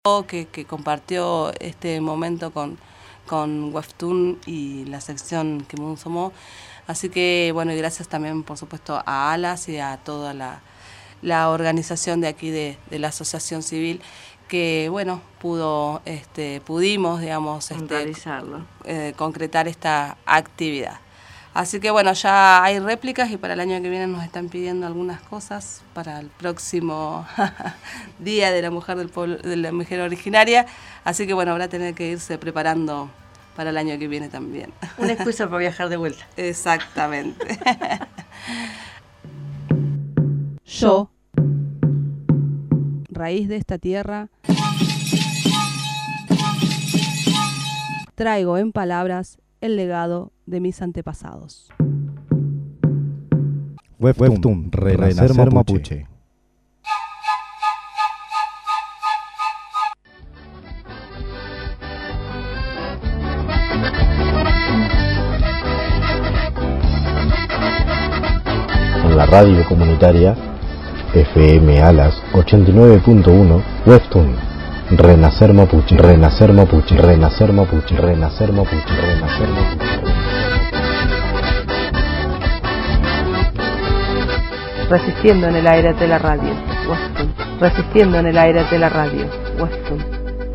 que compartió este momento con Webtoon y la sección Kimun Somo. Así que, bueno, y gracias también, por supuesto, a Alas y a toda la organización de aquí de la Asociación Civil, que, bueno, pudimos, digamos, realizarlo, concretar esta actividad. Así que, bueno, ya hay réplicas y para el año que viene nos están pidiendo algunas cosas para el próximo Día de la Mujer del Pueblo, de la Mujer Originaria. Así que, bueno, habrá que tener que irse preparando para el año que viene también. Una excusa para viajar de vuelta. Exactamente. Yo, raíz de esta tierra, traigo en palabras el legado de mis antepasados. Webtoon, Renacer Mapuche. En la radio comunitaria FM Alas 89.1, Webtoon, Renacer Mapuche, Renacer Mapuche, Renacer Mapuche, Renacer Mapuche, Renacer Mapuche. Resistiendo en el aire de la radio, Webtoon. Resistiendo en el aire de la radio, Webtoon.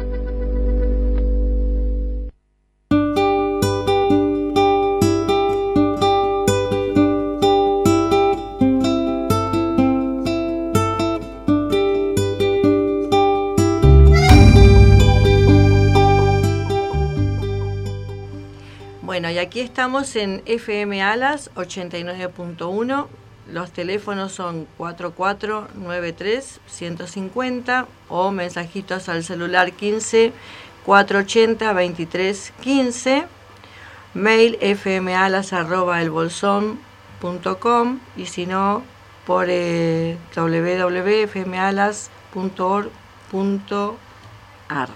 Bueno, y aquí estamos en FM Alas 89.1. Los teléfonos son 4493-150 o mensajitos al celular 15-480-2315. Mail fmalas@elbolsón.com y si no, por www.fmalas.org.ar.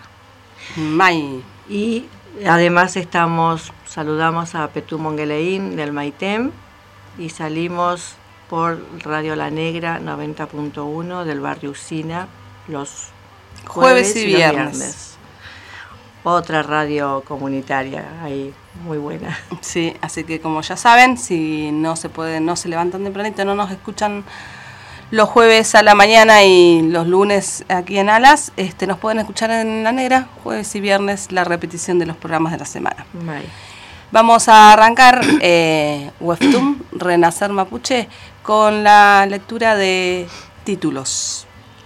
Y además saludamos a Petú Mongueleín del Maitem y salimos por Radio La Negra 90.1 del barrio Usina los jueves y viernes. Otra radio comunitaria ahí muy buena. Sí, así que como ya saben, si no se levantan tempranito, no nos escuchan los jueves a la mañana y los lunes aquí en Alas, nos pueden escuchar en La Negra, jueves y viernes, la repetición de los programas de la semana. Vamos a arrancar Webtoon, Renacer Mapuche, con la lectura de títulos.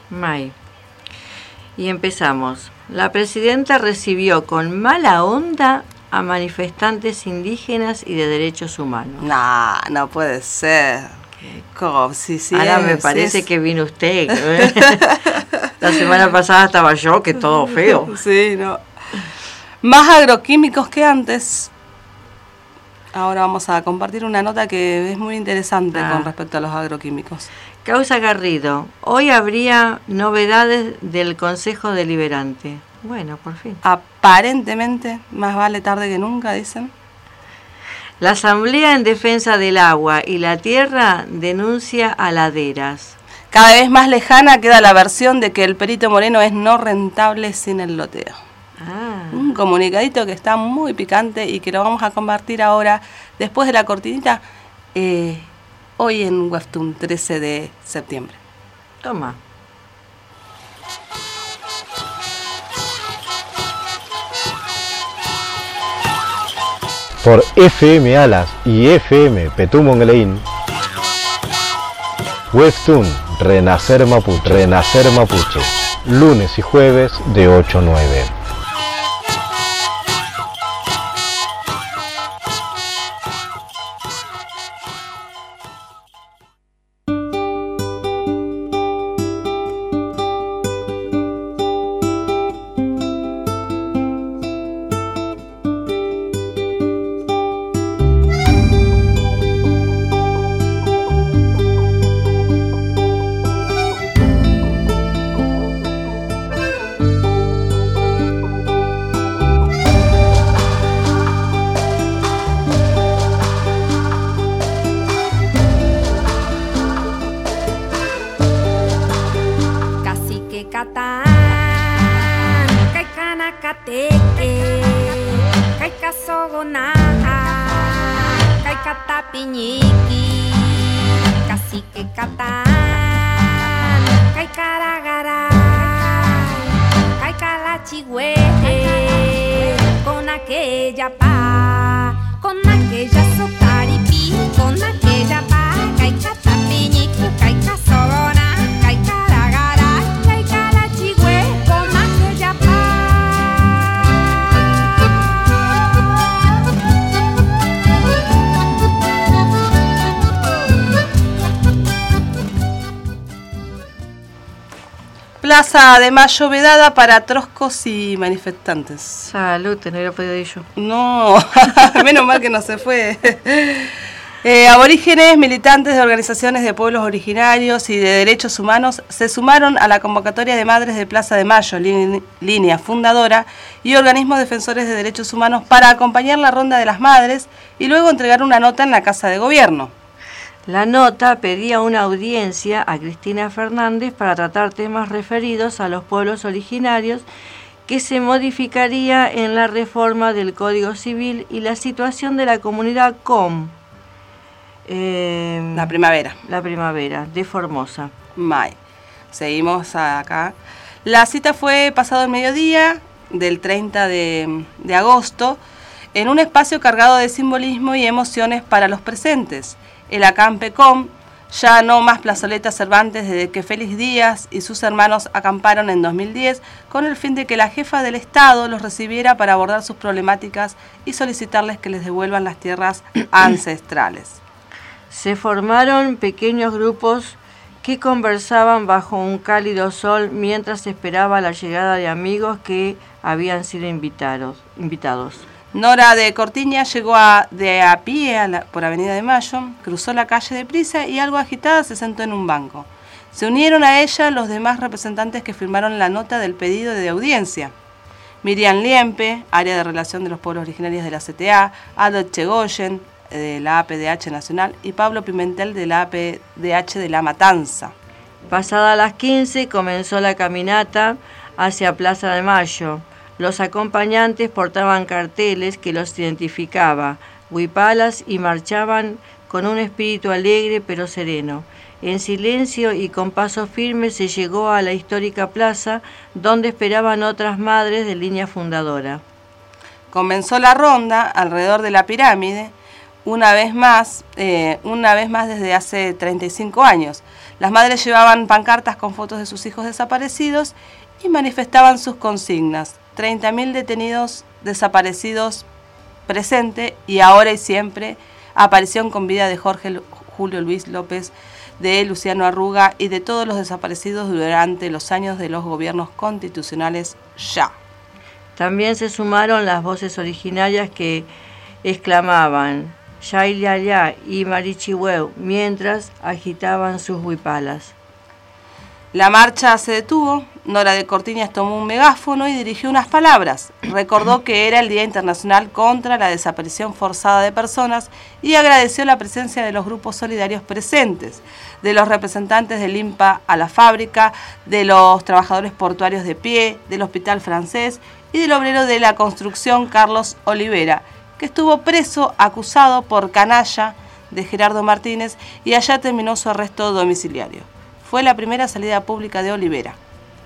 Y empezamos. La presidenta recibió con mala onda a manifestantes indígenas y de derechos humanos. No puede ser. Ahora me parece que vino usted. La semana pasada estaba yo, que todo feo. Sí, no. Más agroquímicos que antes. Ahora vamos a compartir una nota que es muy interesante con respecto a los agroquímicos. Causa Garrido. Hoy habría novedades del Consejo Deliberante. Bueno, por fin. Aparentemente, más vale tarde que nunca, dicen. La Asamblea en Defensa del Agua y la Tierra denuncia a laderas. Cada vez más lejana queda la versión de que el Perito Moreno es no rentable sin el loteo. Un comunicadito que está muy picante y que lo vamos a compartir ahora, después de la cortinita, hoy en Webtoon, 13 de septiembre. Toma. Por FM Alas y FM Petú Mongueleín, Webtoon, Renacer Mapuche, Renacer Mapuche, lunes y jueves de 8 a 9. Teke, kaika sogona, kaika tapiñiki, cacique catán, kaika ragara, kaika la chigüe, con aquella sotaripi, con aquella pa, kaika tapiñiki, kaika sogona, kaika ragara, kaika la chigüe, con aquella pa. Plaza de Mayo vedada para troscos y manifestantes. Salud, no hubiera podido ir yo. No, menos mal que no se fue. Aborígenes, militantes de organizaciones de pueblos originarios y de derechos humanos se sumaron a la convocatoria de Madres de Plaza de Mayo, línea fundadora, y organismos defensores de derechos humanos para acompañar la Ronda de las Madres y luego entregar una nota en la Casa de Gobierno. La nota pedía una audiencia a Cristina Fernández para tratar temas referidos a los pueblos originarios que se modificaría en la reforma del Código Civil y la situación de la comunidad COM. La primavera. La primavera, de Formosa. Seguimos acá. La cita fue pasado el mediodía del 30 de agosto en un espacio cargado de simbolismo y emociones para los presentes. El Acampecom, ya no más plazoleta Cervantes desde que Félix Díaz y sus hermanos acamparon en 2010 con el fin de que la jefa del Estado los recibiera para abordar sus problemáticas y solicitarles que les devuelvan las tierras ancestrales. Se formaron pequeños grupos que conversaban bajo un cálido sol mientras se esperaba la llegada de amigos que habían sido invitados. Nora de Cortiña llegó de a pie por Avenida de Mayo, cruzó la calle deprisa y algo agitada se sentó en un banco. Se unieron a ella los demás representantes que firmaron la nota del pedido de audiencia. Miriam Liempe, área de relación de los pueblos originarios de la CTA, Aldo Chegoyen, de la APDH Nacional, y Pablo Pimentel, de la APDH de La Matanza. Pasada las 15 comenzó la caminata hacia Plaza de Mayo. Los acompañantes portaban carteles que los identificaba, huipalas, y marchaban con un espíritu alegre pero sereno. En silencio y con paso firme se llegó a la histórica plaza, donde esperaban otras madres de línea fundadora. Comenzó la ronda alrededor de la pirámide, una vez más desde hace 35 años. Las madres llevaban pancartas con fotos de sus hijos desaparecidos y manifestaban sus consignas. 30.000 detenidos desaparecidos presente y ahora y siempre, aparición con vida de Jorge Julio Luis López, de Luciano Arruga y de todos los desaparecidos durante los años de los gobiernos constitucionales ya. También se sumaron las voces originarias que exclamaban Yailia y Marichihueu mientras agitaban sus huipalas. La marcha se detuvo. Nora de Cortiñas tomó un megáfono y dirigió unas palabras. Recordó que era el Día Internacional contra la Desaparición Forzada de Personas y agradeció la presencia de los grupos solidarios presentes, de los representantes del INPA a la fábrica, de los trabajadores portuarios de pie, del Hospital Francés y del obrero de la construcción Carlos Olivera, que estuvo preso acusado por canalla de Gerardo Martínez y allá terminó su arresto domiciliario. Fue la primera salida pública de Olivera.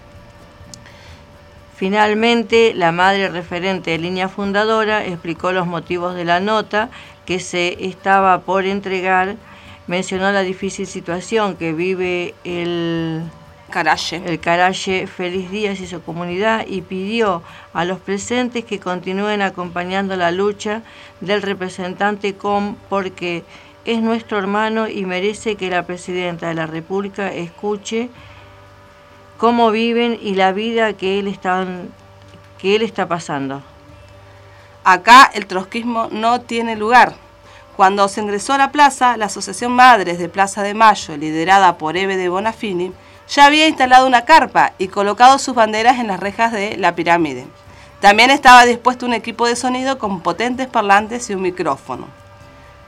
Finalmente, la madre referente de línea fundadora explicó los motivos de la nota que se estaba por entregar, mencionó la difícil situación que vive el Caraye Félix Díaz y su comunidad y pidió a los presentes que continúen acompañando la lucha del representante COM porque es nuestro hermano y merece que la Presidenta de la República escuche cómo viven y la vida que él está pasando. Acá el trotskismo no tiene lugar. Cuando se ingresó a la plaza, la Asociación Madres de Plaza de Mayo, liderada por Eve de Bonafini, ya había instalado una carpa y colocado sus banderas en las rejas de la pirámide. También estaba dispuesto un equipo de sonido con potentes parlantes y un micrófono.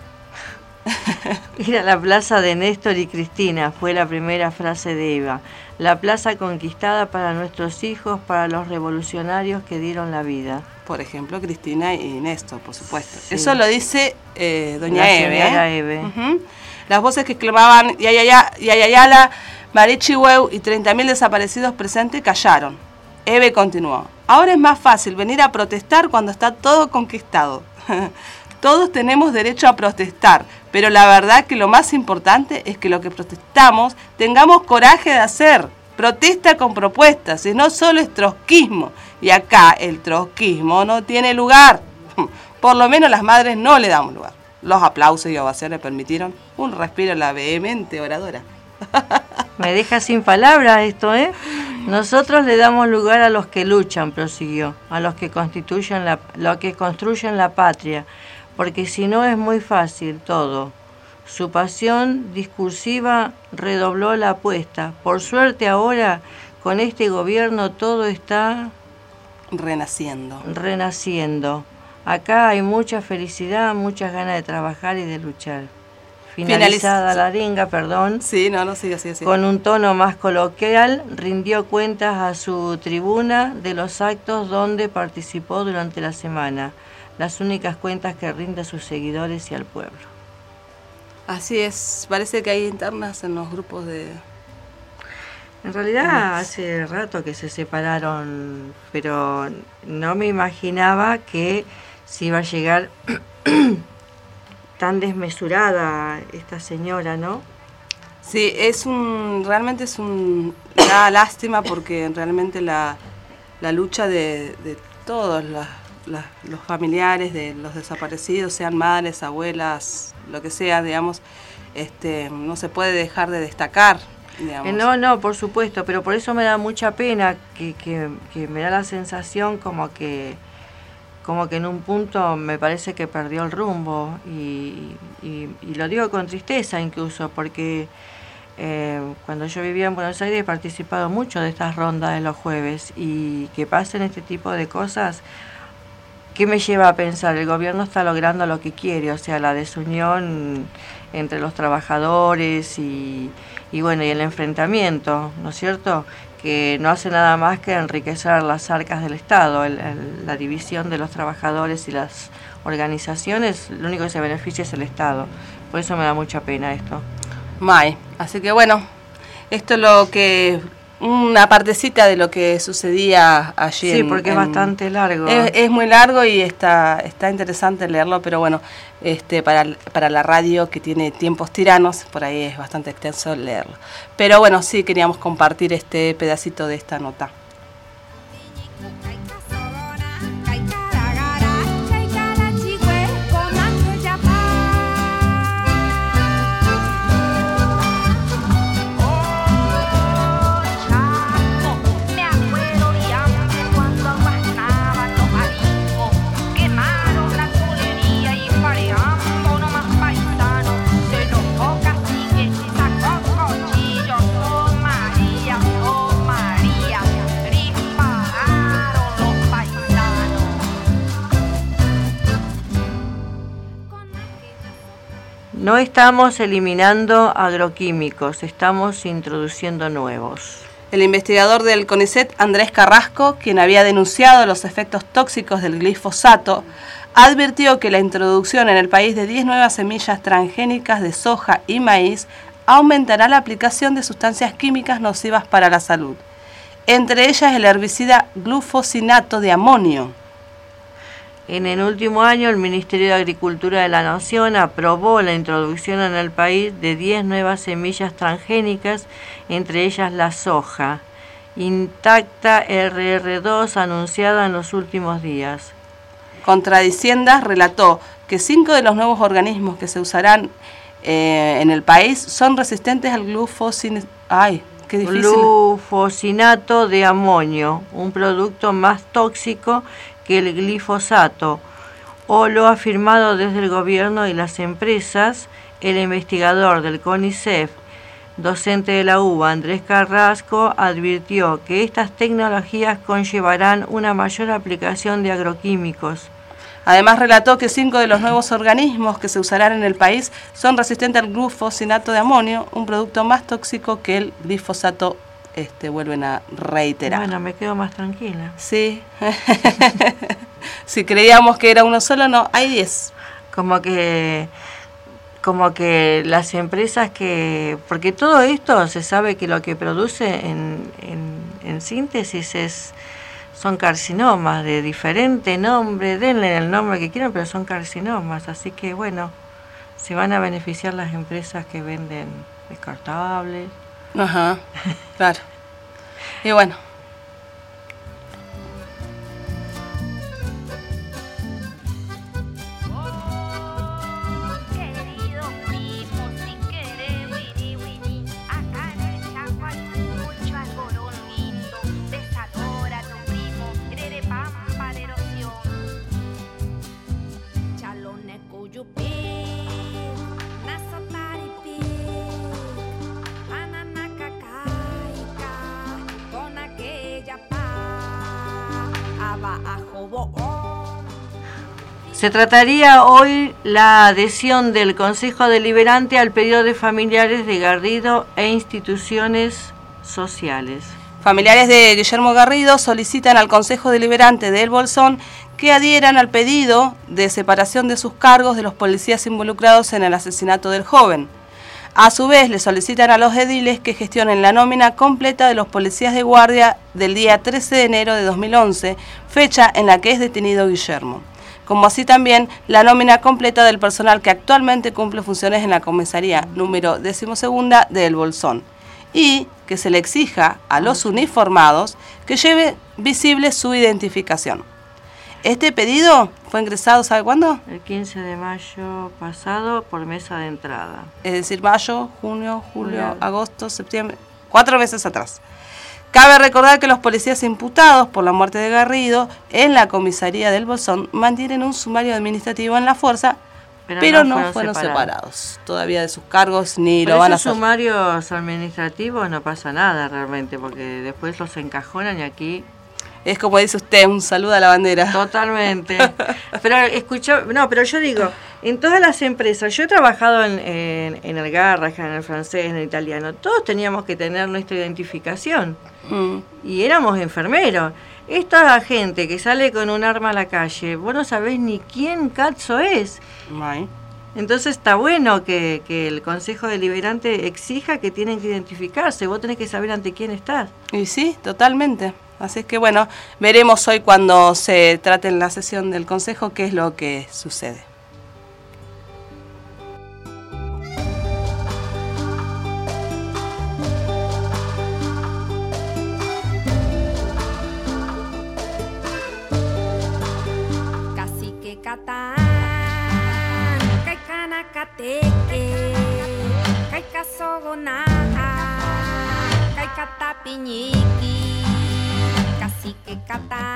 Era la plaza de Néstor y Cristina, fue la primera frase de Eva. La plaza conquistada para nuestros hijos, para los revolucionarios que dieron la vida. Por ejemplo, Cristina y Néstor, por supuesto. Sí. Eso lo dice doña La Eve. señora Eve. Ujú. Las voces que clamaban Yayayala, Marichihueu y 30.000 desaparecidos presentes callaron. Eve continuó. Ahora es más fácil venir a protestar cuando está todo conquistado. Todos tenemos derecho a protestar, pero la verdad que lo más importante es que lo que protestamos tengamos coraje de hacer. Protesta con propuestas, y no solo es trotskismo. Y acá el trotskismo no tiene lugar. Por lo menos las madres no le damos lugar. Los aplausos y ovaciones permitieron un respiro a la vehemente oradora. Me deja sin palabras esto, ¿eh? Nosotros le damos lugar a los que luchan, prosiguió, a los que construyen la patria, porque si no es muy fácil todo. Su pasión discursiva redobló la apuesta. Por suerte ahora, con este gobierno, todo está renaciendo. Acá hay mucha felicidad, muchas ganas de trabajar y de luchar. Finalizada la arenga, perdón. Sí, no, sigue. Con un tono más coloquial, rindió cuentas a su tribuna de los actos donde participó durante la semana. Las únicas cuentas que rinde a sus seguidores y al pueblo. Así es, parece que hay internas en los grupos de... En realidad hace rato que se separaron, pero no me imaginaba que se iba a llegar tan desmesurada esta señora, ¿no? Sí, realmente es una lástima porque realmente la lucha de todos los familiares de los desaparecidos, sean madres, abuelas, lo que sea, digamos, no se puede dejar de destacar. No, por supuesto, pero por eso me da mucha pena que me da la sensación como que en un punto me parece que perdió el rumbo y lo digo con tristeza incluso porque cuando yo vivía en Buenos Aires he participado mucho de estas rondas de los jueves y que pasen este tipo de cosas. ¿Qué me lleva a pensar? El gobierno está logrando lo que quiere, o sea, la desunión entre los trabajadores y el enfrentamiento, ¿no es cierto? Que no hace nada más que enriquecer las arcas del Estado, la división de los trabajadores y las organizaciones, lo único que se beneficia es el Estado. Por eso me da mucha pena esto. Así que bueno, esto es lo que... una partecita de lo que sucedía allí. Sí, porque es bastante largo. Es muy largo y está interesante leerlo, pero bueno, para la radio que tiene tiempos tiranos, por ahí es bastante extenso leerlo. Pero bueno, sí queríamos compartir este pedacito de esta nota. No estamos eliminando agroquímicos, estamos introduciendo nuevos. El investigador del CONICET, Andrés Carrasco, quien había denunciado los efectos tóxicos del glifosato, advirtió que la introducción en el país de 10 nuevas semillas transgénicas de soja y maíz aumentará la aplicación de sustancias químicas nocivas para la salud, entre ellas el herbicida glufosinato de amonio. En el último año, el Ministerio de Agricultura de la Nación aprobó la introducción en el país de 10 nuevas semillas transgénicas, entre ellas la soja, Intacta RR2, anunciada en los últimos días. Contradiciendas relató que 5 de los nuevos organismos que se usarán en el país son resistentes al glufosinato de amonio, un producto más tóxico que el glifosato, o lo ha afirmado desde el gobierno y las empresas. El investigador del CONICET, docente de la UBA, Andrés Carrasco, advirtió que estas tecnologías conllevarán una mayor aplicación de agroquímicos. Además relató que 5 de los nuevos organismos que se usarán en el país son resistentes al glufosinato de amonio, un producto más tóxico que el glifosato vuelven a reiterar. Bueno, me quedo más tranquila. Sí. Si creíamos que era uno solo, no, hay 10. Como que las empresas porque todo esto se sabe que lo que produce en síntesis son carcinomas de diferente nombre, denle el nombre que quieran, pero son carcinomas, así que bueno, se van a beneficiar las empresas que venden descartables. Ajá, claro. Y bueno. Querido primo, si querés, Winnie, Winnie, acá en el Chaco hay mucho algodón lindo. Desadora tu primo, rere pampa de erosión. Chalone cuyupi, nasotaripi, ananacacaica, con aquella pa, abajo boom. Se trataría hoy la adhesión del Consejo Deliberante al pedido de familiares de Garrido e instituciones sociales. Familiares de Guillermo Garrido solicitan al Consejo Deliberante de El Bolsón que adhieran al pedido de separación de sus cargos de los policías involucrados en el asesinato del joven. A su vez, le solicitan a los ediles que gestionen la nómina completa de los policías de guardia del día 13 de enero de 2011, fecha en la que es detenido Guillermo, como así también la nómina completa del personal que actualmente cumple funciones en la comisaría número 12ª de El Bolsón, y que se le exija a los uniformados que lleve visible su identificación. Este pedido fue ingresado, ¿sabe cuándo? El 15 de mayo pasado por mesa de entrada. Es decir, mayo, junio, julio, agosto, septiembre, 4 meses atrás. Cabe recordar que los policías imputados por la muerte de Garrido en la comisaría del Bolsón mantienen un sumario administrativo en la fuerza, pero no fueron separados todavía de sus cargos ni Por lo van a esos hacer. sumarios administrativos no pasa nada realmente, porque después los encajonan y aquí... Es como dice usted, un saludo a la bandera. Totalmente. Pero pero yo digo, en todas las empresas, yo he trabajado en el Garrahan, en el francés, en el italiano, todos teníamos que tener nuestra identificación. Y éramos enfermeros. Esta gente que sale con un arma a la calle, vos no sabés ni quién cazzo es. Ay. Entonces está bueno que el Consejo Deliberante exija que tienen que identificarse, vos tenés que saber ante quién estás. Y sí, totalmente. Así es que bueno, veremos hoy cuando se trate en la sesión del Consejo qué es lo que sucede. Cacique Catán, Caicanacateque, Caicasogoná, Caicatapiñiqui, Cacique Catán,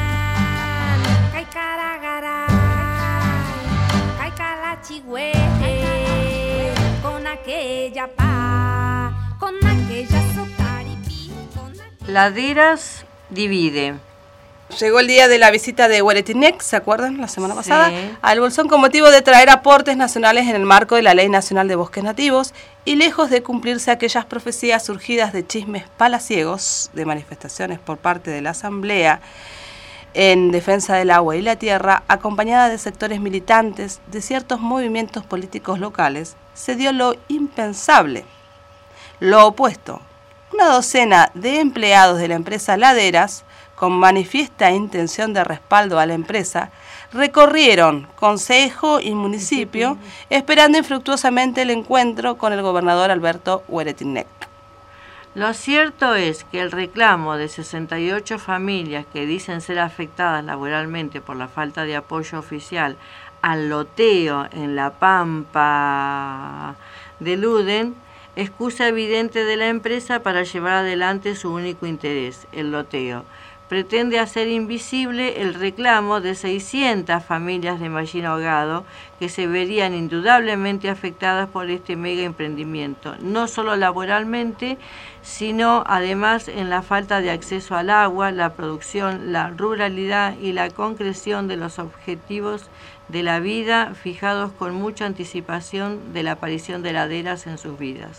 Caicaragaray, Caicalachigüe, con aquella pa, con aquella sotaripi, con aquella... Laderas divide. Llegó el día de la visita de Hueretinec, ¿se acuerdan? La semana pasada, Sí. al Bolsón con motivo de traer aportes nacionales en el marco de la Ley Nacional de Bosques Nativos y lejos de cumplirse aquellas profecías surgidas de chismes palaciegos, de manifestaciones por parte de la Asamblea en defensa del agua y la tierra, acompañada de sectores militantes de ciertos movimientos políticos locales, se dio lo impensable, lo opuesto. Una docena de empleados de la empresa Laderas, con manifiesta intención de respaldo a la empresa, recorrieron consejo y municipio esperando infructuosamente el encuentro con el gobernador Alberto Hueretinec. Lo cierto es que el reclamo de 68 familias que dicen ser afectadas laboralmente por la falta de apoyo oficial al loteo en la Pampa de Luden, excusa evidente de la empresa para llevar adelante su único interés, el loteo. Pretende hacer invisible el reclamo de 600 familias de Mallín Ahogado que se verían indudablemente afectadas por este mega emprendimiento, no solo laboralmente, sino además en la falta de acceso al agua, la producción, la ruralidad y la concreción de los objetivos de la vida fijados con mucha anticipación de la aparición de laderas en sus vidas.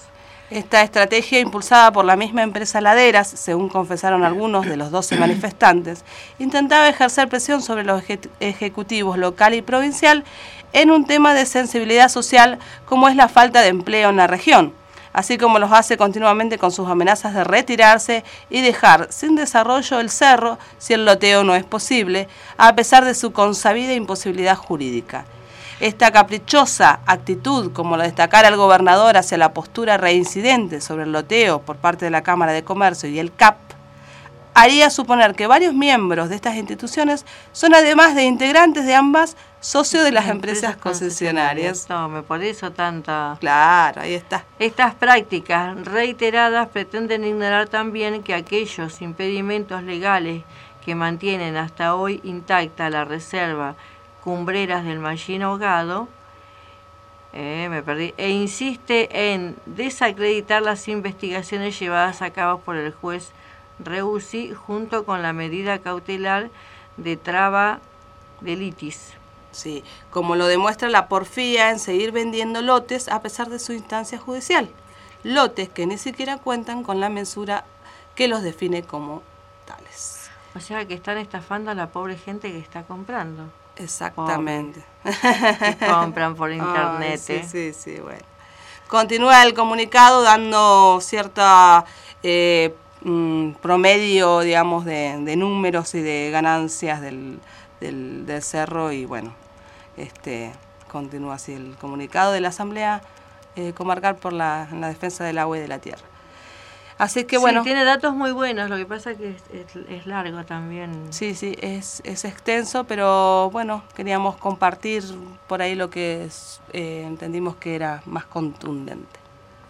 Esta estrategia, impulsada por la misma empresa Laderas, según confesaron algunos de los 12 manifestantes, intentaba ejercer presión sobre los ejecutivos local y provincial en un tema de sensibilidad social como es la falta de empleo en la región, así como los hace continuamente con sus amenazas de retirarse y dejar sin desarrollo el cerro si el loteo no es posible, a pesar de su consabida imposibilidad jurídica. Esta caprichosa actitud, como lo destacara el gobernador hacia la postura reincidente sobre el loteo por parte de la Cámara de Comercio y el CAP, haría suponer que varios miembros de estas instituciones son, además de integrantes de ambas, socios de las empresas concesionarias. No, por eso tanta... Claro, ahí está. Estas prácticas reiteradas pretenden ignorar también que aquellos impedimentos legales que mantienen hasta hoy intacta la reserva Cumbreras del Mallín Ahogado, e insiste en desacreditar las investigaciones llevadas a cabo por el juez Reusi junto con la medida cautelar de traba de litis. Sí, como lo demuestra la porfía en seguir vendiendo lotes a pesar de su instancia judicial. Lotes que ni siquiera cuentan con la mensura que los define como tales. O sea que están estafando a la pobre gente que está comprando. Exactamente. Que compran por internet. Ay, sí, bueno. Continúa el comunicado dando cierta promedio, digamos, de números y de ganancias del cerro y bueno, continúa así el comunicado de la Asamblea Comarcal en la defensa del agua y de la tierra. Así que bueno. Sí, tiene datos muy buenos, lo que pasa es que es largo también. Sí, es extenso, pero bueno, queríamos compartir por ahí lo que entendimos que era más contundente.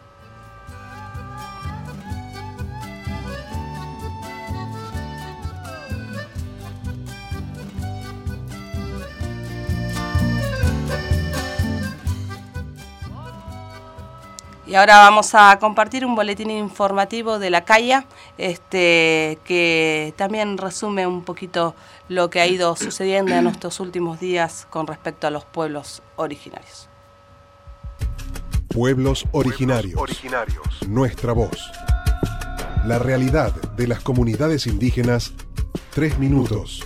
Y ahora vamos a compartir un boletín informativo de la CAIA, que también resume un poquito lo que ha ido sucediendo en estos últimos días con respecto a los pueblos originarios. Pueblos originarios. Nuestra voz. La realidad de las comunidades indígenas. 3 minutos.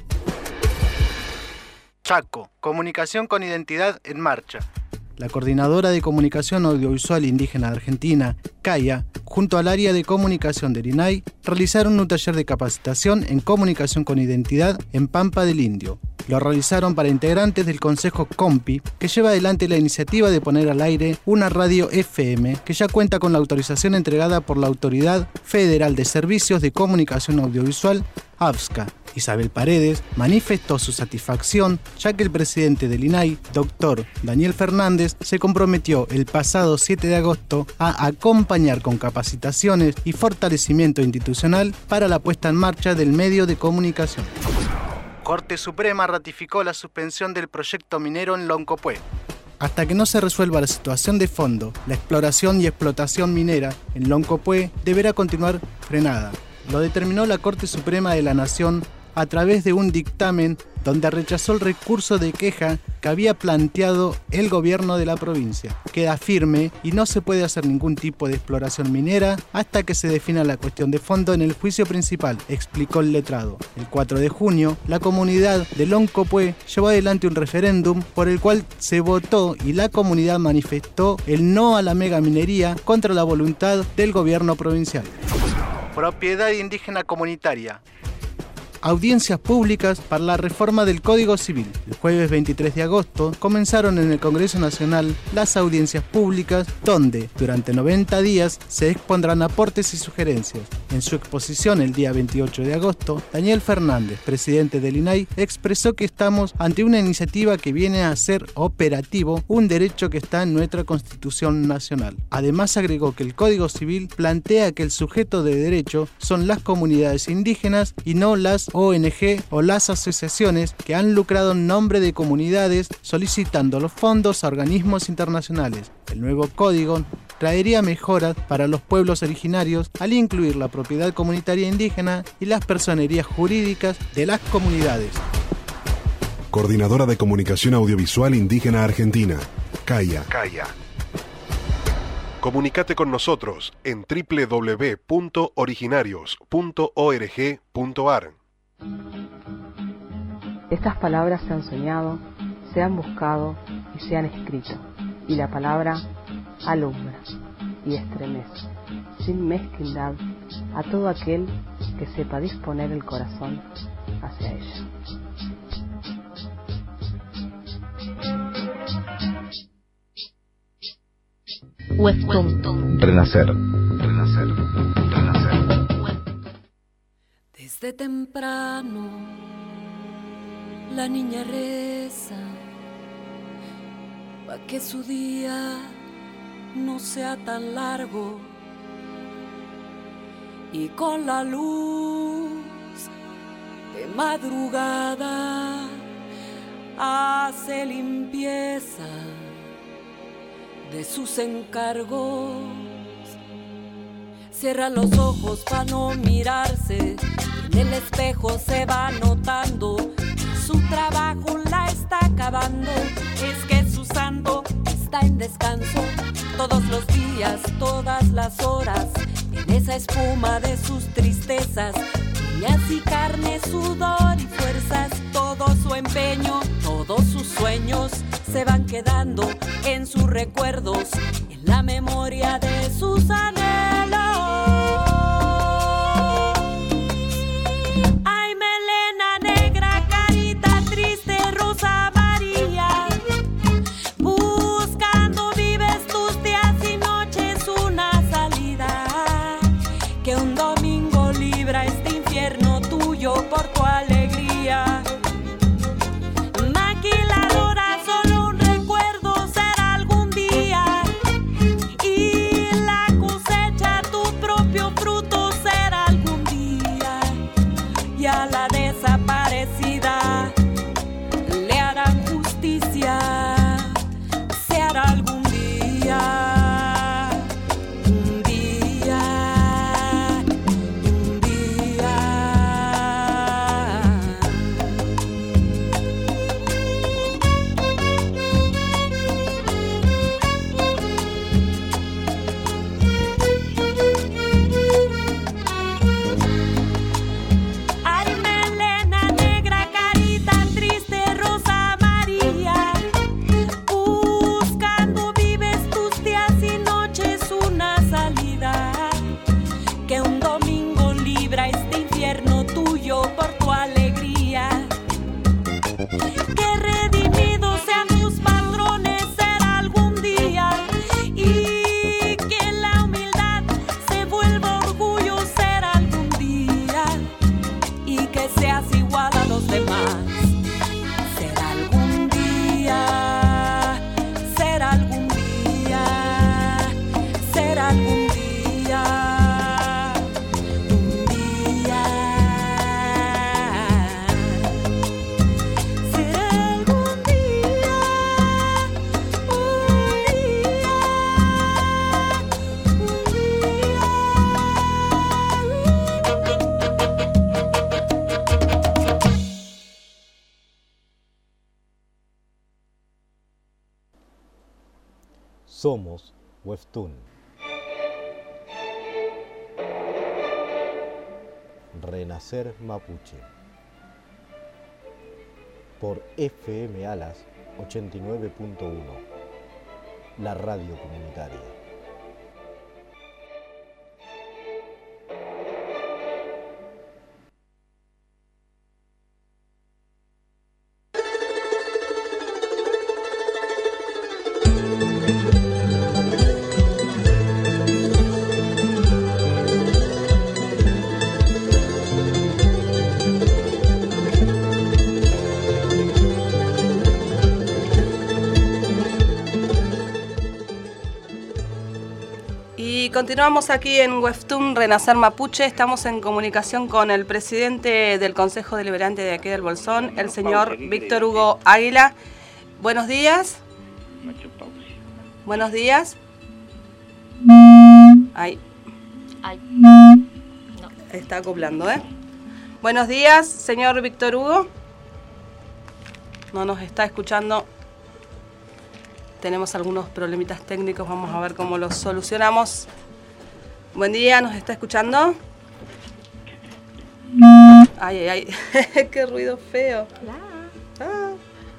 Chaco, comunicación con identidad en marcha. La Coordinadora de Comunicación Audiovisual Indígena de Argentina, CAIA, junto al área de comunicación del INAI, realizaron un taller de capacitación en comunicación con identidad en Pampa del Indio. Lo realizaron para integrantes del Consejo COMPI, que lleva adelante la iniciativa de poner al aire una radio FM que ya cuenta con la autorización entregada por la Autoridad Federal de Servicios de Comunicación Audiovisual, AFSCA. Isabel Paredes manifestó su satisfacción, ya que el presidente del INAI, doctor Daniel Fernández, se comprometió el pasado 7 de agosto a acompañar con capacitaciones y fortalecimiento institucional para la puesta en marcha del medio de comunicación. Corte Suprema ratificó la suspensión del proyecto minero en Loncopué. Hasta que no se resuelva la situación de fondo, la exploración y explotación minera en Loncopué deberá continuar frenada. Lo determinó la Corte Suprema de la Nación a través de un dictamen donde rechazó el recurso de queja que había planteado el gobierno de la provincia. Queda firme y no se puede hacer ningún tipo de exploración minera hasta que se defina la cuestión de fondo en el juicio principal, explicó el letrado. El 4 de junio, la comunidad de Loncopué llevó adelante un referéndum por el cual se votó y la comunidad manifestó el no a la megaminería contra la voluntad del gobierno provincial. Propiedad indígena comunitaria. Audiencias públicas para la reforma del Código Civil. El jueves 23 de agosto comenzaron en el Congreso Nacional las audiencias públicas donde, durante 90 días, se expondrán aportes y sugerencias. En su exposición el día 28 de agosto, Daniel Fernández, presidente del INAI, expresó que estamos ante una iniciativa que viene a hacer operativo un derecho que está en nuestra Constitución Nacional. Además agregó que el Código Civil plantea que el sujeto de derecho son las comunidades indígenas y no las ONG o las asociaciones que han lucrado en nombre de comunidades solicitando los fondos a organismos internacionales. El nuevo código traería mejoras para los pueblos originarios al incluir la propiedad comunitaria indígena y las personerías jurídicas de las comunidades. Coordinadora de Comunicación Audiovisual Indígena Argentina, CAIA. Comunicate con nosotros en www.originarios.org.ar. Estas palabras se han soñado, se han buscado y se han escrito, y la palabra alumbra y estremece, sin mezquindad, a todo aquel que sepa disponer el corazón hacia ella. Renacer. Desde temprano la niña reza pa' que su día no sea tan largo, y con la luz de madrugada hace limpieza de sus encargos. Cierra los ojos para no mirarse, en el espejo se va notando, su trabajo la está acabando, es que su santo está en descanso, todos los días, todas las horas, en esa espuma de sus tristezas, y así carne, sudor y fuerzas, todo su empeño, todos sus sueños se van quedando en sus recuerdos, en la memoria de sus anhelos. Ay, melena negra, carita triste, Rosa María, buscando vives tus días y noches una salida, que un domingo libra este infierno tuyo por tu alegría. Maquiladora, solo un recuerdo será algún día, y la cosecha tu propio fruto será algún día, y a la desaparecida le harán justicia, se hará algún día, un día, un día. Ay, melena negra, carita triste, Rosa María, buscando vives tus días y noches una salida, que un domingo libra este infierno tuyo por tu alegría, que redimidos sean tus patrones será algún día, y que la humildad se vuelva orgullo será algún día, y que seas igual a los demás será algún día, será algún día, será algún día, un día, será algún día, Somos Webtoon. Renacer Mapuche. Por FM Alas 89.1. La radio comunitaria. Y continuamos aquí en Webtoon Renacer Mapuche. Estamos en comunicación con el presidente del Consejo Deliberante de aquí del Bolsón, el señor Víctor Hugo Águila. Buenos días. Buenos días. Ay. No. Está acoplando, ¿eh? Buenos días, señor Víctor Hugo. No nos está escuchando. tenemos algunos problemitas técnicos, vamos a ver cómo los solucionamos. Buen día, ¿nos está escuchando? Ay, ay, ay, qué ruido feo. Ah.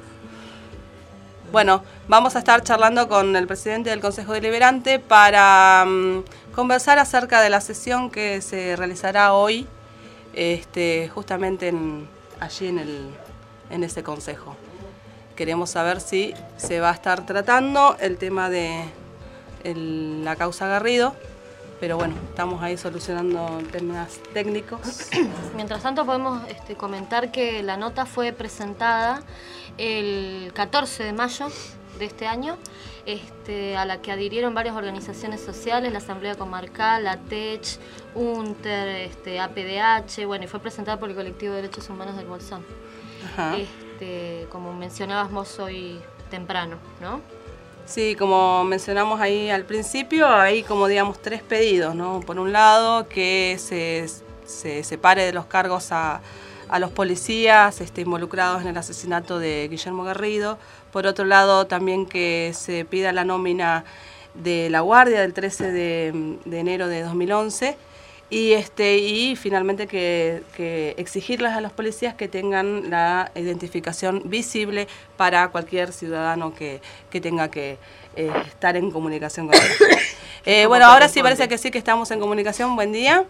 Bueno, vamos a estar charlando con el presidente del Consejo Deliberante para conversar acerca de la sesión que se realizará hoy, justamente allí en ese consejo. Queremos saber si se va a estar tratando el tema de la causa Garrido, pero bueno, estamos ahí solucionando temas técnicos. Mientras tanto podemos comentar que la nota fue presentada el 14 de mayo de este año, a la que adhirieron varias organizaciones sociales, la Asamblea Comarcal, la TECH, UNTER, APDH, bueno, y fue presentada por el Colectivo de Derechos Humanos del Bolsón. Ajá. Como mencionabas vos hoy temprano, ¿no? Sí, como mencionamos ahí al principio, hay como digamos 3 pedidos, ¿no? Por un lado, que se separe de los cargos a los policías involucrados en el asesinato de Guillermo Garrido. Por otro lado, también que se pida la nómina de la Guardia del 13 de enero de 2011. Y finalmente que exigirles a los policías que tengan la identificación visible para cualquier ciudadano que tenga que estar en comunicación con ellos. Bueno, ahora sí parece que sí que estamos en comunicación. Buen día.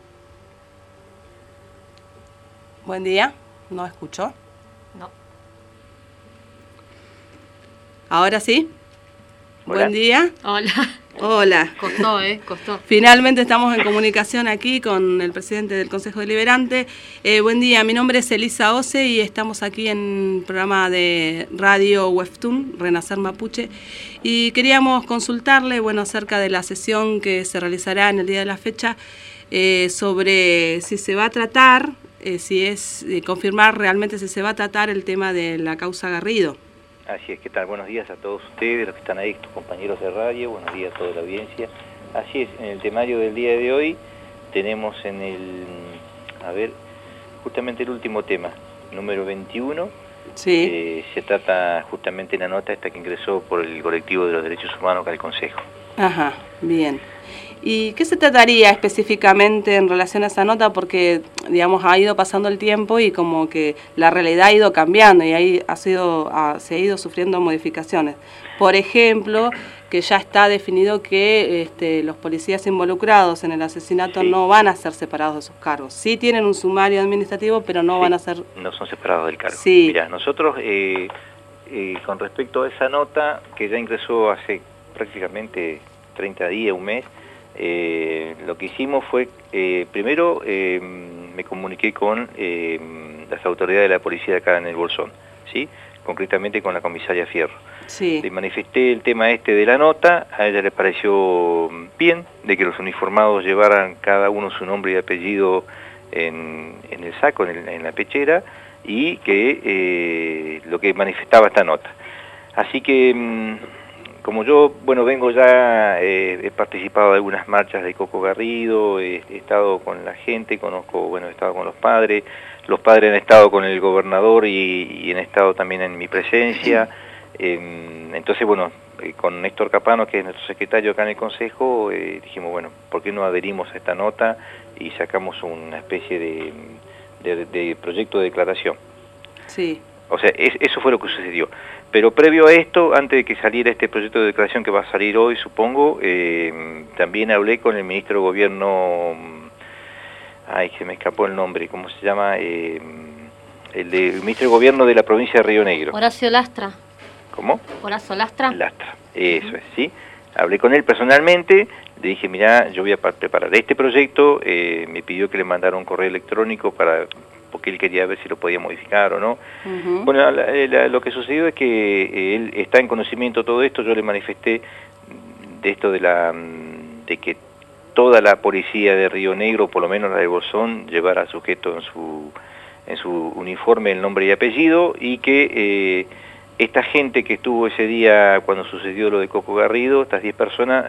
Buen día. ¿No escuchó? No. ¿Ahora sí? Hola. Buen día. Hola. Hola. Costó, costó. Finalmente estamos en comunicación aquí con el presidente del Consejo Deliberante. Buen día, mi nombre es Elisa Ose y estamos aquí en el programa de radio Webtoon, Renacer Mapuche. Y queríamos consultarle, acerca de la sesión que se realizará en el día de la fecha, sobre si se va a tratar, confirmar realmente si se va a tratar el tema de la causa Garrido. Así es, ¿qué tal? Buenos días a todos ustedes, los que están ahí, tus compañeros de radio, buenos días a toda la audiencia. Así es, en el temario del día de hoy tenemos justamente el último tema, número 21. Sí. Se trata justamente la nota esta que ingresó por el Colectivo de los Derechos Humanos al Consejo. Ajá, bien. ¿Y qué se trataría específicamente en relación a esa nota? Porque, digamos, ha ido pasando el tiempo y como que la realidad ha ido cambiando y ahí se ha ido sufriendo modificaciones. Por ejemplo, que ya está definido que los policías involucrados en el asesinato no van a ser separados de sus cargos. Sí tienen un sumario administrativo, pero no van a ser... No son separados del cargo. Sí. Mirá, nosotros, con respecto a esa nota, que ya ingresó hace prácticamente 30 días, un mes, lo que hicimos fue, primero me comuniqué con las autoridades de la policía de acá en el Bolsón, ¿sí? Concretamente con la comisaria Fierro. Sí. Le manifesté el tema de la nota, a ella le pareció bien de que los uniformados llevaran cada uno su nombre y apellido en el saco, en la pechera, y que lo que manifestaba esta nota. Así que... como yo, vengo ya, he participado de algunas marchas de Coco Garrido, he estado con la gente, he estado con los padres han estado con el gobernador y han estado también en mi presencia. Entonces, con Néstor Capano, que es nuestro secretario acá en el Consejo, dijimos, ¿por qué no adherimos a esta nota y sacamos una especie de proyecto de declaración? Sí. O sea, eso fue lo que sucedió. Pero previo a esto, antes de que saliera este proyecto de declaración que va a salir hoy, supongo, también hablé con el ministro de Gobierno, se me escapó el nombre, ¿cómo se llama? El ministro de Gobierno de la provincia de Río Negro. Horacio Lastra. ¿Cómo? Horacio Lastra. Lastra, eso es, ¿sí? Hablé con él personalmente, le dije, mirá, yo voy a preparar este proyecto, me pidió que le mandara un correo electrónico porque él quería ver si lo podía modificar o no. Uh-huh. Bueno, lo que sucedió es que él está en conocimiento de todo esto. Yo le manifesté de esto de que toda la policía de Río Negro, por lo menos la de Bolsón, llevara sujeto en su uniforme el nombre y apellido, y que esta gente que estuvo ese día cuando sucedió lo de Coco Garrido, estas 10 personas,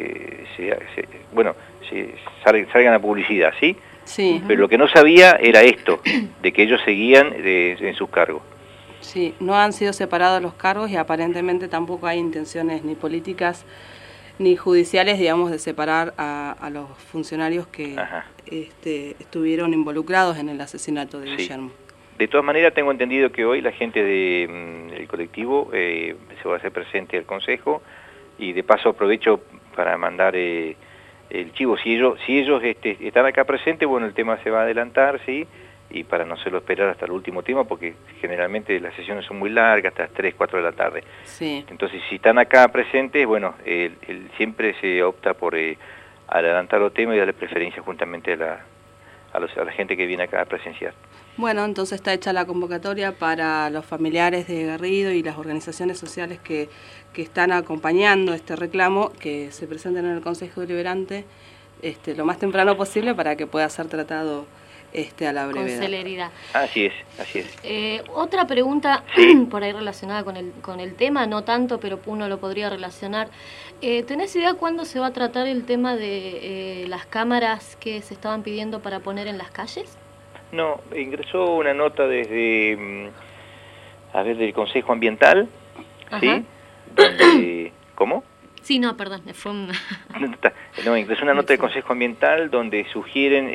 salgan a publicidad, ¿sí? Sí. Pero lo que no sabía era esto, de que ellos seguían en sus cargos. Sí, no han sido separados los cargos y aparentemente tampoco hay intenciones ni políticas ni judiciales, digamos, de separar a los funcionarios que estuvieron involucrados en el asesinato de Guillermo. De todas maneras, tengo entendido que hoy la gente del colectivo se va a hacer presente al Consejo, y de paso aprovecho para mandar el chivo. Si ellos están acá presentes, bueno, el tema se va a adelantar, ¿sí? Y para no hacerlo esperar hasta el último tema, porque generalmente las sesiones son muy largas, hasta las 3, 4 de la tarde. Sí. Entonces, si están acá presentes, bueno, siempre se opta por adelantar los temas y darle preferencia juntamente a la gente que viene acá a presenciar. Bueno, entonces está hecha la convocatoria para los familiares de Garrido y las organizaciones sociales que están acompañando este reclamo, que se presenten en el Consejo Deliberante lo más temprano posible para que pueda ser tratado a la brevedad. Con celeridad. Así es. Otra pregunta por ahí relacionada con el tema, no tanto, pero uno lo podría relacionar. ¿Tenés idea cuándo se va a tratar el tema de las cámaras que se estaban pidiendo para poner en las calles? No, ingresó una nota desde, del Consejo Ambiental, ¿sí? Donde, ¿cómo? Sí, no, perdón, fue un... No, ingresó una nota del Consejo Ambiental donde sugieren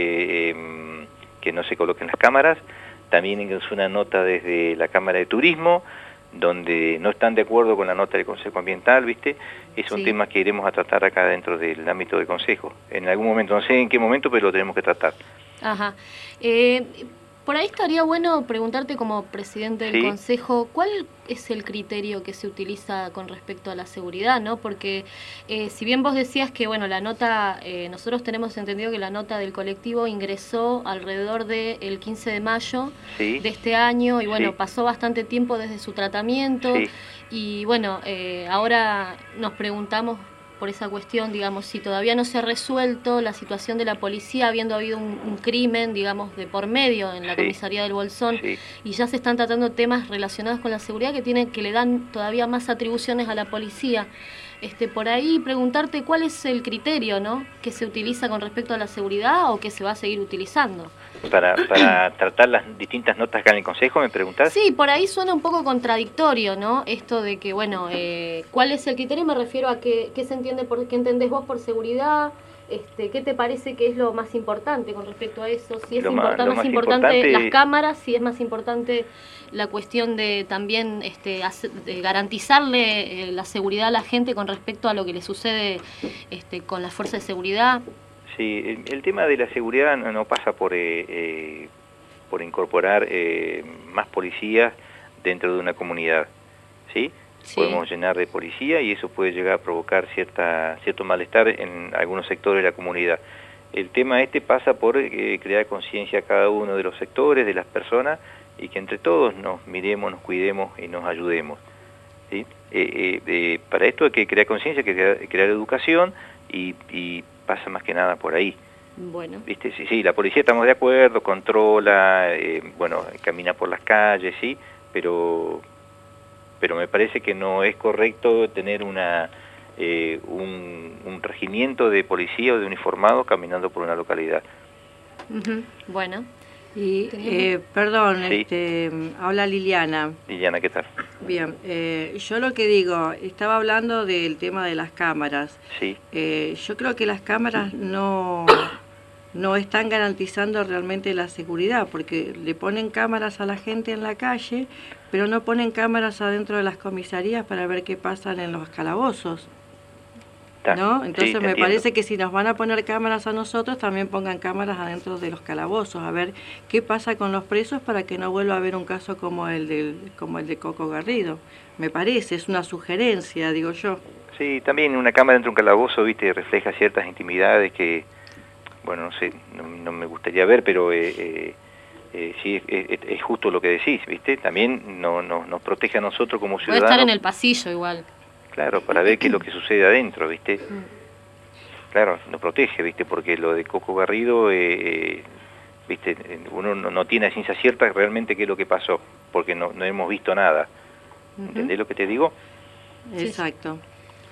que no se coloquen las cámaras. También ingresó una nota desde la Cámara de Turismo, donde no están de acuerdo con la nota del Consejo Ambiental, ¿viste? Es un tema que iremos a tratar acá dentro del ámbito del Consejo. En algún momento, no sé en qué momento, pero lo tenemos que tratar. Ajá. Por ahí estaría bueno preguntarte como presidente del Consejo, ¿cuál es el criterio que se utiliza con respecto a la seguridad, ¿no? Porque si bien vos decías que, bueno, la nota, nosotros tenemos entendido que la nota del colectivo ingresó alrededor del 15 de mayo de este año, y bueno, pasó bastante tiempo desde su tratamiento, y bueno, ahora nos preguntamos por esa cuestión, digamos, si todavía no se ha resuelto la situación de la policía, habiendo habido un crimen, digamos, de por medio en la comisaría del Bolsón, y ya se están tratando temas relacionados con la seguridad que le dan todavía más atribuciones a la policía. Por ahí preguntarte cuál es el criterio, ¿no?, que se utiliza con respecto a la seguridad o que se va a seguir utilizando. Para tratar las distintas notas acá en el Consejo, ¿me preguntás? Sí, por ahí suena un poco contradictorio, ¿no? Esto de que, bueno, ¿cuál es el criterio? Me refiero a qué se entiende, qué entendés vos por seguridad, ¿qué te parece que es lo más importante con respecto a eso? Si es más importante las cámaras, si es más importante la cuestión de también de garantizarle la seguridad a la gente con respecto a lo que le sucede con las fuerzas de seguridad. Sí, el tema de la seguridad no pasa por incorporar más policías dentro de una comunidad, ¿sí? Podemos llenar de policía y eso puede llegar a provocar cierto malestar en algunos sectores de la comunidad. El tema pasa por crear conciencia a cada uno de los sectores, de las personas, y que entre todos nos miremos, nos cuidemos y nos ayudemos, ¿sí? Para esto hay que crear conciencia, hay que crear educación y pasa más que nada por ahí. Bueno. ¿Viste? Sí, la policía estamos de acuerdo, controla, camina por las calles, sí, pero me parece que no es correcto tener un regimiento de policía o de uniformados caminando por una localidad. Bueno. Y, perdón, habla Liliana. Liliana, ¿qué tal? Bien, yo lo que digo, estaba hablando del tema de las cámaras. Sí. Yo creo que las cámaras no están garantizando realmente la seguridad, porque le ponen cámaras a la gente en la calle, pero no ponen cámaras adentro de las comisarías para ver qué pasa en los calabozos, ¿no? Entonces me parece que si nos van a poner cámaras a nosotros, también pongan cámaras adentro de los calabozos, a ver qué pasa con los presos para que no vuelva a haber un caso como el de Coco Garrido. Me parece, es una sugerencia, digo yo. Sí, también una cámara dentro de un calabozo, viste, refleja ciertas intimidades que, bueno, no sé, no me gustaría ver, pero sí, es justo lo que decís, viste, también nos protege a nosotros como ciudadanos. Puede estar en el pasillo igual. Claro, para ver qué es lo que sucede adentro, ¿viste? Claro, nos protege, ¿viste? Porque lo de Coco Garrido, ¿viste? Uno no tiene a ciencia cierta realmente qué es lo que pasó, porque no hemos visto nada. ¿Entendés lo que te digo? Exacto.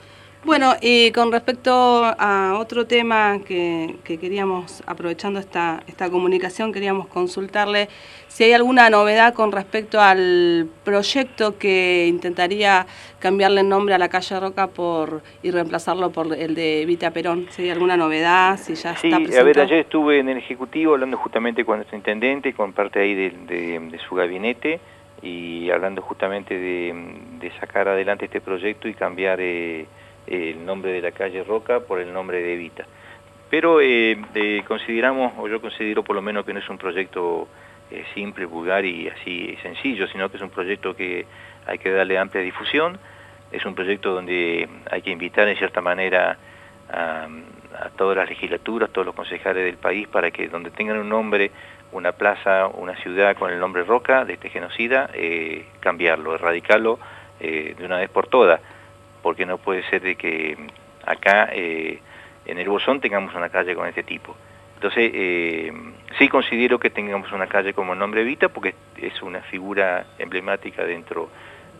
Bueno, y con respecto a otro tema que queríamos, aprovechando esta comunicación, queríamos consultarle si hay alguna novedad con respecto al proyecto que intentaría cambiarle el nombre a la calle Roca y reemplazarlo por el de Evita Perón. Si hay alguna novedad, si ya está presentado. A ver, ayer estuve en el Ejecutivo hablando justamente con nuestro intendente, con parte ahí de su gabinete, y hablando justamente de sacar adelante este proyecto y cambiar el nombre de la calle Roca por el nombre de Evita. Pero consideramos, o yo considero por lo menos, que no es un proyecto simple, vulgar y así sencillo, sino que es un proyecto que hay que darle amplia difusión, es un proyecto donde hay que invitar en cierta manera a todas las legislaturas, todos los concejales del país, para que donde tengan un nombre, una plaza, una ciudad con el nombre Roca, de este genocida, cambiarlo, erradicarlo de una vez por todas, porque no puede ser de que acá en el Bolsón tengamos una calle con este tipo. Entonces, sí considero que tengamos una calle como el nombre Evita, porque es una figura emblemática dentro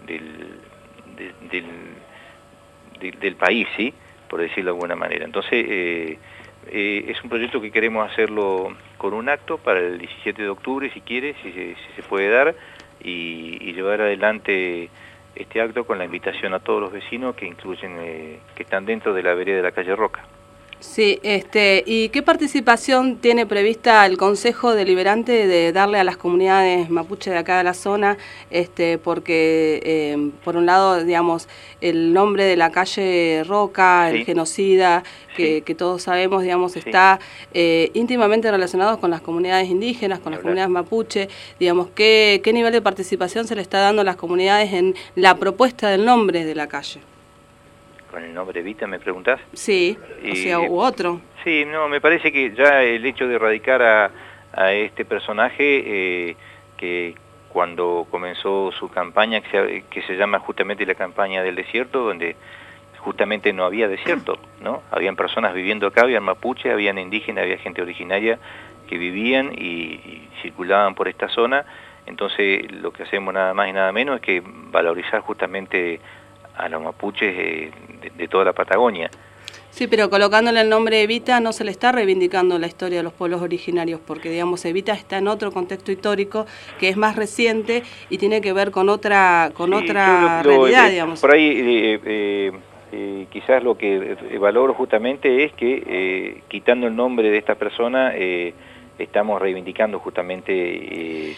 del país, ¿sí?, por decirlo de alguna manera. Entonces, es un proyecto que queremos hacerlo con un acto para el 17 de octubre, si quiere, si se puede dar, y llevar adelante este acto con la invitación a todos los vecinos que incluyen, que están dentro de la vereda de la calle Roca. Sí, ¿y qué participación tiene prevista el Consejo Deliberante de darle a las comunidades mapuche de acá de la zona? Porque, por un lado, digamos, el nombre de la calle Roca, el genocida, que todos sabemos, digamos, está íntimamente relacionado con las comunidades indígenas, con las comunidades mapuche. Digamos, ¿qué nivel de participación se le está dando a las comunidades en la propuesta del nombre de la calle? ¿Con el nombre Evita me preguntás? Sí, o sea, u otro. Sí, no, me parece que ya el hecho de erradicar a este personaje, que cuando comenzó su campaña, que se llama justamente la campaña del desierto, donde justamente no había desierto, ¿no? Habían personas viviendo acá, habían mapuche, habían indígenas, había gente originaria que vivían y circulaban por esta zona. Entonces, lo que hacemos nada más y nada menos es que valorizar justamente a los mapuches de toda la Patagonia. Sí, pero colocándole el nombre Evita no se le está reivindicando la historia de los pueblos originarios, porque, digamos, Evita está en otro contexto histórico que es más reciente y tiene que ver con otra realidad, digamos. Por ahí quizás lo que valoro justamente es que quitando el nombre de esta persona estamos reivindicando justamente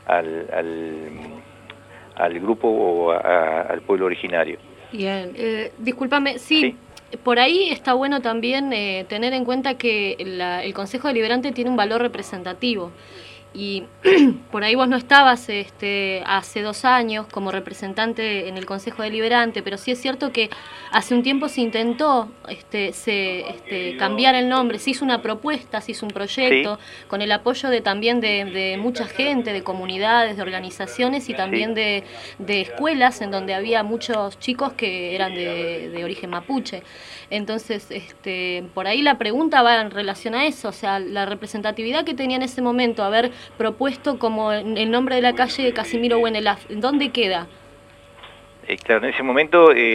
al grupo o al pueblo originario. Bien, discúlpame, sí, por ahí está bueno también tener en cuenta que el Consejo Deliberante tiene un valor representativo. Y por ahí vos no estabas hace 2 años como representante en el Consejo Deliberante, pero sí es cierto que hace un tiempo se intentó cambiar el nombre, se hizo una propuesta, se hizo un proyecto, con el apoyo también de mucha gente, de comunidades, de organizaciones y también de escuelas en donde había muchos chicos que eran de origen mapuche. Entonces, por ahí la pregunta va en relación a eso, o sea, la representatividad que tenía en ese momento, haber propuesto como el nombre de la calle de Casimiro Buenelaf, ¿dónde queda? Claro, en ese momento, no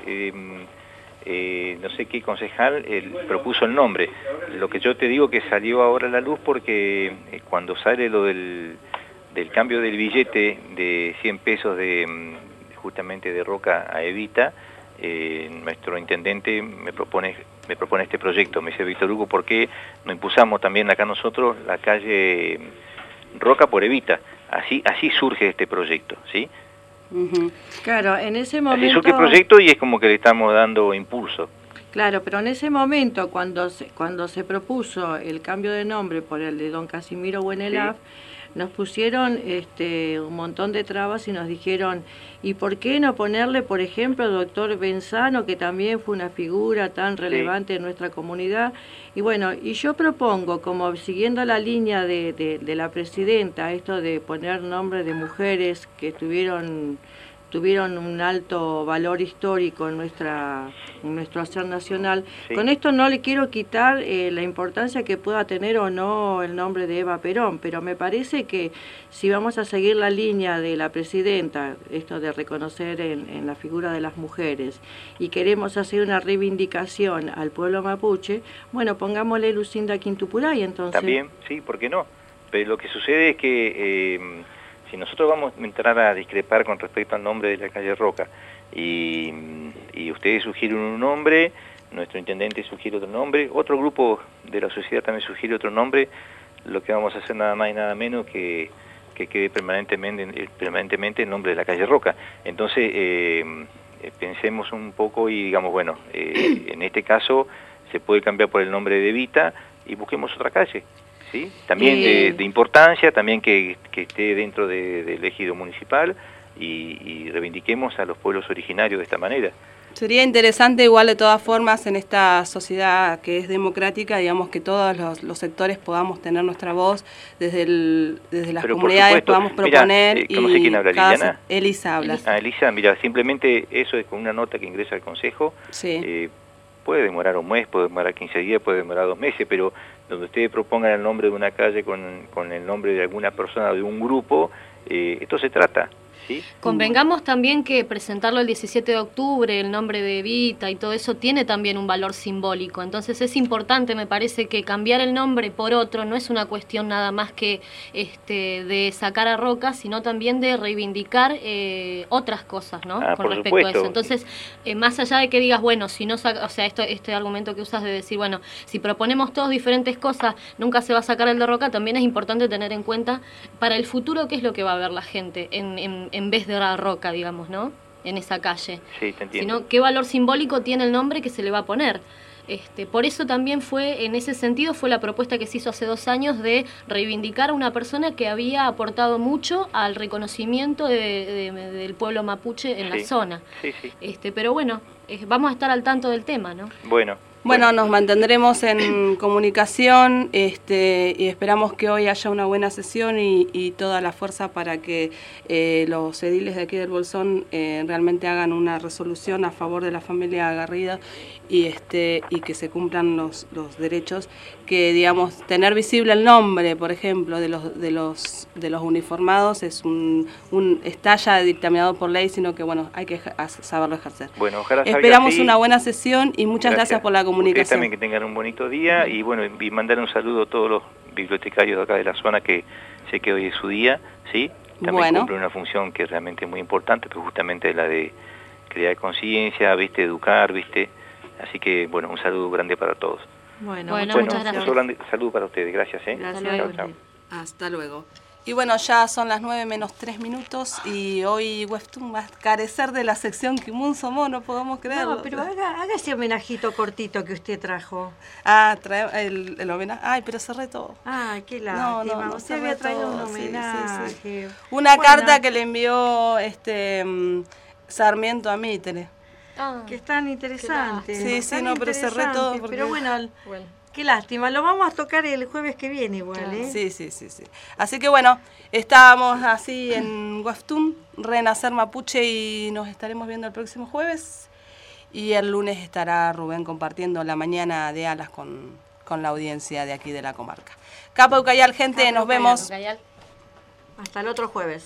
sé qué concejal propuso el nombre. Lo que yo te digo que salió ahora a la luz porque cuando sale lo del cambio del billete de 100 pesos justamente de Roca a Evita, nuestro intendente me propone este proyecto. Me dice: Víctor Hugo, ¿por qué no impulsamos también acá nosotros la calle Roca por Evita? Así surge este proyecto, ¿sí? Claro, en ese momento... Así surge el proyecto y es como que le estamos dando impulso. Claro, pero en ese momento, cuando se propuso el cambio de nombre por el de don Casimiro Buenelaf, nos pusieron un montón de trabas y nos dijeron, ¿y por qué no ponerle, por ejemplo, al doctor Benzano, que también fue una figura tan relevante en nuestra comunidad? Y bueno, y yo propongo, como siguiendo la línea de la presidenta, esto de poner nombres de mujeres que estuvieron tuvieron un alto valor histórico en nuestro hacer nacional. Sí. Con esto no le quiero quitar la importancia que pueda tener o no el nombre de Eva Perón, pero me parece que si vamos a seguir la línea de la presidenta, esto de reconocer en la figura de las mujeres, y queremos hacer una reivindicación al pueblo mapuche, bueno, pongámosle Lucinda Quintupurá y entonces... También, sí, ¿por qué no? Pero lo que sucede es que si nosotros vamos a entrar a discrepar con respecto al nombre de la calle Roca, y ustedes sugieren un nombre, nuestro intendente sugiere otro nombre, otro grupo de la sociedad también sugiere otro nombre, lo que vamos a hacer nada más y nada menos que quede permanentemente el nombre de la calle Roca. Entonces, pensemos un poco y digamos, bueno, en este caso se puede cambiar por el nombre de Evita y busquemos otra calle, ¿sí? También de importancia, también que esté dentro del ejido municipal y reivindiquemos a los pueblos originarios de esta manera. Sería interesante igual de todas formas en esta sociedad que es democrática, digamos que todos los sectores podamos tener nuestra voz, desde las Pero comunidades podamos proponer. Mirá, no sé quién habla, ¿Liliana? Elisa habla. Elisa, mira, simplemente eso es con una nota que ingresa al Consejo. Sí. Puede demorar un mes, puede demorar 15 días, puede demorar 2 meses, pero donde ustedes propongan el nombre de una calle con el nombre de alguna persona o de un grupo, esto se trata. ¿Sí? Convengamos también que presentarlo el 17 de octubre, el nombre de Evita y todo eso tiene también un valor simbólico. Entonces es importante, me parece, que cambiar el nombre por otro no es una cuestión nada más que de sacar a Roca, sino también de reivindicar otras cosas, ¿no? Con respecto a eso. Entonces, más allá de que digas, bueno, si no o sea, este argumento que usas de decir, bueno, si proponemos todos diferentes cosas, nunca se va a sacar el de Roca, también es importante tener en cuenta para el futuro qué es lo que va a ver la gente en vez de la Roca, digamos, ¿no? En esa calle. Sí, te entiendo. Sino qué valor simbólico tiene el nombre que se le va a poner. Por eso también fue, en ese sentido, fue la propuesta que se hizo hace 2 años de reivindicar a una persona que había aportado mucho al reconocimiento del pueblo mapuche en la zona. Sí, sí. Pero bueno, vamos a estar al tanto del tema, ¿no? Bueno, nos mantendremos en comunicación y esperamos que hoy haya una buena sesión y toda la fuerza para que los ediles de aquí del Bolsón realmente hagan una resolución a favor de la familia Garrido y que se cumplan los derechos, que digamos tener visible el nombre, por ejemplo, de los uniformados está ya dictaminado por ley, sino que bueno, hay que saberlo ejercer. Bueno, ojalá esperamos una buena sesión y muchas gracias por la comunicación. Ustedes también que tengan un bonito día y bueno, y mandar un saludo a todos los bibliotecarios de acá de la zona, que sé que hoy es su día, ¿sí? También cumplen una función que es realmente muy importante, que justamente es la de crear conciencia, ¿viste? Educar, ¿viste? Así que bueno, un saludo grande para todos. Bueno, muchas gracias. Un saludo para ustedes, gracias. Gracias. Chao. Hasta luego. Y bueno, ya son las 9:03 y hoy Webtoon va a carecer de la sección Kimunso Mo, no podemos creerlo. No, pero haga ese homenajito cortito que usted trajo. Trae el homenaje. Ay, pero cerré todo. Ay, qué lástima. No, usted había traído un homenaje. Sí. Una carta que le envió Sarmiento a Mitre. Que es tan interesante. Sí, pero cerré todo. Pero bueno. Qué lástima, lo vamos a tocar el jueves que viene igual, ¿eh? Sí. Así que bueno, estábamos así en Webtoon, Renacer Mapuche, y nos estaremos viendo el próximo jueves. Y el lunes estará Rubén compartiendo la mañana de Alas con la audiencia de aquí de la comarca. Capa Ucayal, gente, nos vemos. Hasta el otro jueves.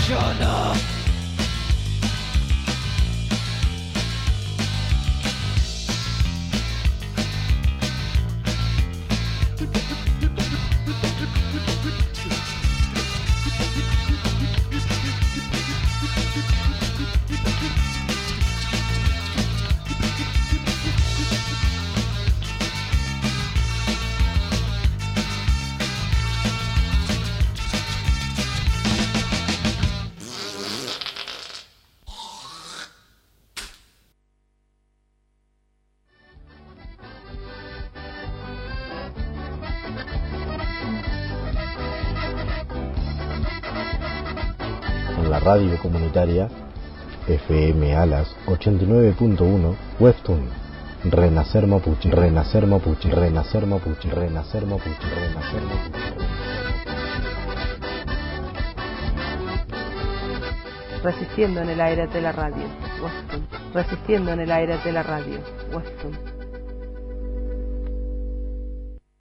funciona. La radio comunitaria FM Alas 89.1 Webtoon. Renacer Mapuche, Renacer Mapuche, Renacer Mapuche, Renacer Mapuche, Renacer Mapuche. Resistiendo en el aire de la radio, Webtoon. Resistiendo en el aire de la radio, Webtoon.